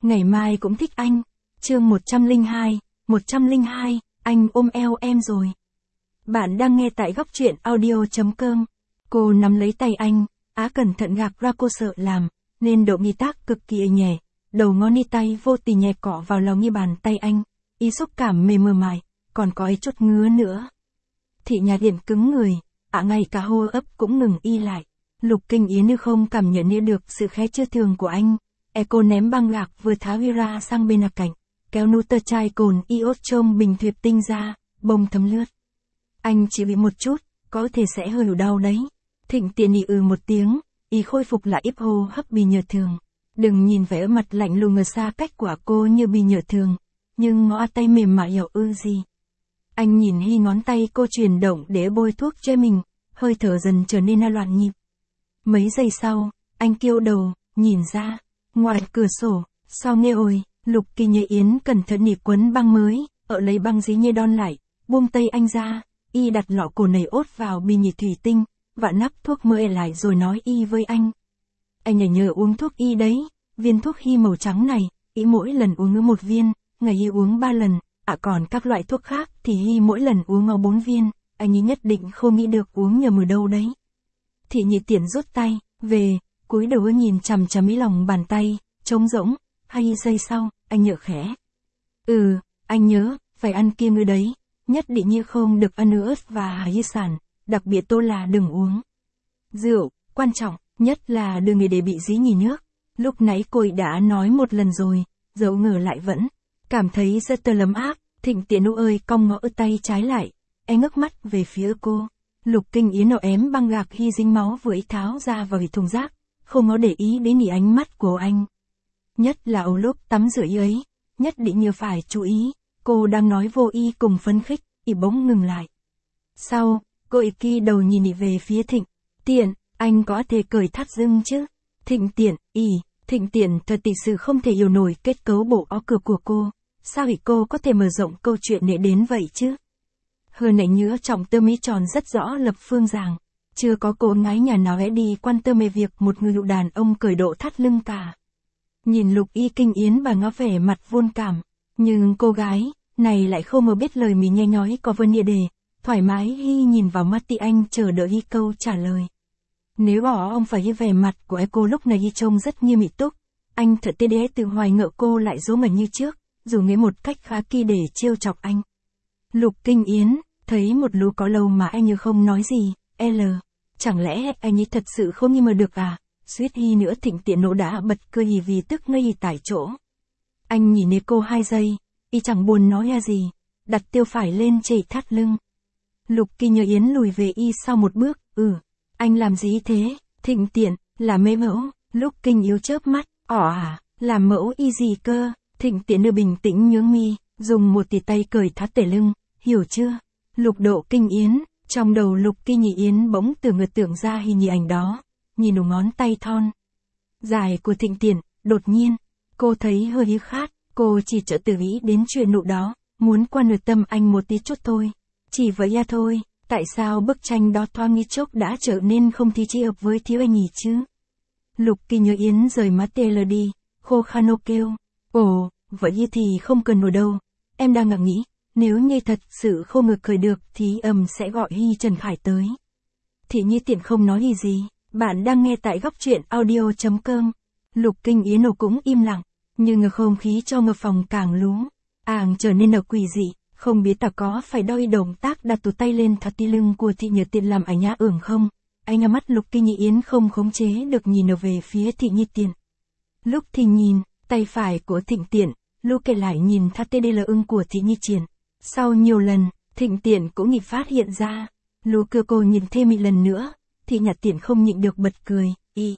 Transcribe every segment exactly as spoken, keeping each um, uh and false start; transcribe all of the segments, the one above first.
ngày mai cũng thích anh. Chương một trăm lẻ hai, một trăm lẻ hai, anh ôm eo em rồi. Bạn đang nghe tại góc truyện audio chấm com. Cô nắm lấy tay anh, Á cẩn thận gạt ra cô sợ làm, nên độ nghi tác cực kỳ nhẹ, đầu ngón ni tay vô tình nhẹ cọ vào lòng như bàn tay anh, y xúc cảm mềm mờ mại, còn có ấy chút ngứa nữa. Thị nhà điện cứng người, Á ngay cả hô ấp cũng ngừng y lại. Lục Kinh Yến như không cảm nhận được sự khẽ chưa thường của anh. E cô ném băng gạc vừa tháo Vira sang bên cạnh, kéo nút tơ chai cồn iốt trông bình thuyệt tinh ra, bông thấm lướt. Anh chỉ bị một chút, có thể sẽ hơi đau đấy. Thịnh Tiện ì ừ một tiếng, y khôi phục lại ít hô hấp bình nhờ thường. Đừng nhìn vẻ mặt lạnh lùng ở xa cách của cô như bình nhờ thường, nhưng ngõ tay mềm mại hiểu ư gì. Anh nhìn hi ngón tay cô chuyển động để bôi thuốc cho mình, hơi thở dần trở nên loạn nhịp. Mấy giây sau, anh kêu đầu, nhìn ra, ngoài cửa sổ, sau nghe ôi, Lục Kinh Yến cẩn thận nịp quấn băng mới, ở lấy băng dí nhê đon lại, buông tay anh ra, y đặt lọ cổ nầy ốt vào bình nhị thủy tinh, vặn nắp thuốc mơ lại rồi nói y với anh. Anh nhờ nhờ uống thuốc y đấy, viên thuốc hy màu trắng này, y mỗi lần uống một viên, ngày y uống ba lần, à còn các loại thuốc khác thì hy mỗi lần uống ngao bốn viên, anh ấy nhất định không nghĩ được uống nhờ mờ đâu đấy. Thị Nhị Tiện rút tay về, cúi đầu nhìn chằm chằm ý lòng bàn tay, trống rỗng. Hai giây sau, anh nhớ khẽ. Ừ, anh nhớ, phải ăn kia ngư đấy, nhất định như không được ăn ớt và hải sản, đặc biệt tôi là đừng uống rượu, quan trọng, nhất là đừng để bị dí nhì nước. Lúc nãy cô ấy đã nói một lần rồi, dẫu ngờ lại vẫn cảm thấy rất tơ lấm áp. Thịnh Tiện nụ ơi cong ngõ tay trái lại, anh ngước mắt về phía cô. Lục Kinh Yến nổ ém băng gạc khi dính máu vừa ý tháo ra vào thùng rác, không có để ý đến nhỉ ánh mắt của anh. Nhất là ở lúc tắm rửa ấy, nhất định như phải chú ý, cô đang nói vô y cùng phấn khích, y bỗng ngừng lại. Sau, cô ý kỳ đầu nhìn ị về phía Thịnh Tiện, anh có thể cởi thắt lưng chứ? Thịnh Tiện, ỉ, Thịnh Tiện thật thực sự không thể hiểu nổi kết cấu bộ ó cửa của cô, sao ị cô có thể mở rộng câu chuyện để đến vậy chứ? Hơn nãy nhớ trọng tâm ý tròn rất rõ lập phương rằng, chưa có cô gái nhà nào vẽ đi quan tâm về việc một người đàn ông cởi độ thắt lưng cả. Nhìn Lục Y Kinh Yến bà ngó vẻ mặt vô cảm, nhưng cô gái này lại không mơ biết lời mình nghe nói có vấn đề, thoải mái hy nhìn vào mắt tị anh chờ đợi y câu trả lời. Nếu bỏ ông phải như vẻ mặt của cô lúc này y trông rất như mị túc, anh thật tê đế từ hoài ngợ cô lại dỗ ngẩn như trước, dù nghe một cách khá kỳ để trêu chọc anh. Lục Kinh Yến thấy một lú có lâu mà anh như không nói gì, L, chẳng lẽ anh ấy thật sự không nghi ngờ được à? Suýt hi nữa Thịnh Tiện nổ đã bật cười hì vì tức ngây tại chỗ. Anh nhìn nê cô hai giây, y chẳng buồn nói ra gì, đặt tiêu phải lên chảy thắt lưng. Lục Kinh Yến lùi về y sau một bước, ừ, anh làm gì thế? Thịnh Tiện, là mê mẫu. Lúc Kinh yếu chớp mắt, ỏ à, làm mẫu y gì cơ? Thịnh Tiện đưa bình tĩnh nhướng mi, dùng một tỉ tay cởi thắt tể lưng, hiểu chưa? Lục Độ Kinh Yến, trong đầu Lục Kinh Yến bỗng từ ngờ tưởng ra hình ảnh đó, nhìn đầu ngón tay thon dài của Thịnh Tiện, đột nhiên, cô thấy hơi ý khát, cô chỉ chợt tự nghĩ đến chuyện nụ đó, muốn qua nửa tâm anh một tí chút thôi. Chỉ vậy ra thôi, tại sao bức tranh đó thoáng nghi chốc đã trở nên không thi chi hợp với thiếu anh nhỉ chứ? Lục Kinh Yến rời mắt tê lờ đi, khô khăn ô kêu, ồ, vậy thì không cần nổi đâu, em đang ngẫm nghĩ. Nếu như thật sự không ngược khởi được thì ầm sẽ gọi Hy Trần Khải tới. Thị Nhị Tiện không nói gì gì, bạn đang nghe tại góc truyện audio chấm com. Lục Kinh Yến nổ cũng im lặng, nhưng không khí cho ngờ phòng càng lú, àng trở nên ở quỷ dị, không biết ta có phải đôi động tác đặt tủ tay lên thắt ti lưng của Thị Nhị Tiện làm ảnh nhã ửng không? Anh nhắm mắt Lục Kinh Yến không khống chế được nhìn ở về phía Thị Nhị Tiện. Lúc thì nhìn, tay phải của Thịnh Tiện, lúc kể lại nhìn thắt tê đê lờ ưng của Thị Nhị Tiện. Sau nhiều lần, Thịnh Tiện cũng nghĩ phát hiện ra, lú cơ cô nhìn thêm một lần nữa, thì Nhị Tiện không nhịn được bật cười, y.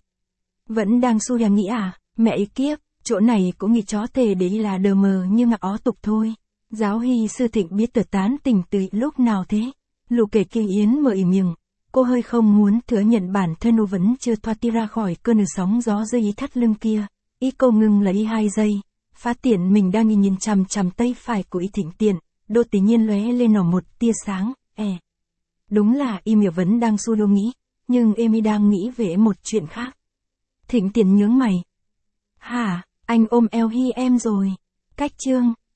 Vẫn đang su đang nghĩ à, mẹ ý kiếp, chỗ này cũng nghĩ chó tề để là đờ mờ như ngạc ó tục thôi. Giáo Hy Sư Thịnh biết tờ tán tình từ lúc nào thế? Lục Kể Kinh Yến mở ỉ miệng, cô hơi không muốn thừa nhận bản thân cô vẫn chưa thoát ti ra khỏi cơn sóng gió dây ý thắt lưng kia. Y câu ngừng là y hai giây, phát tiện mình đang nhìn nhìn chằm chằm tay phải của y Thịnh Tiện. Đột tự nhiên lóe lên nỏ một tia sáng, e. Đúng là y miệng vẫn đang su đô nghĩ, nhưng em y đang nghĩ về một chuyện khác. Thịnh Tiện nhướng mày. Hả, Anh ôm eo Hi em rồi. Cách chương.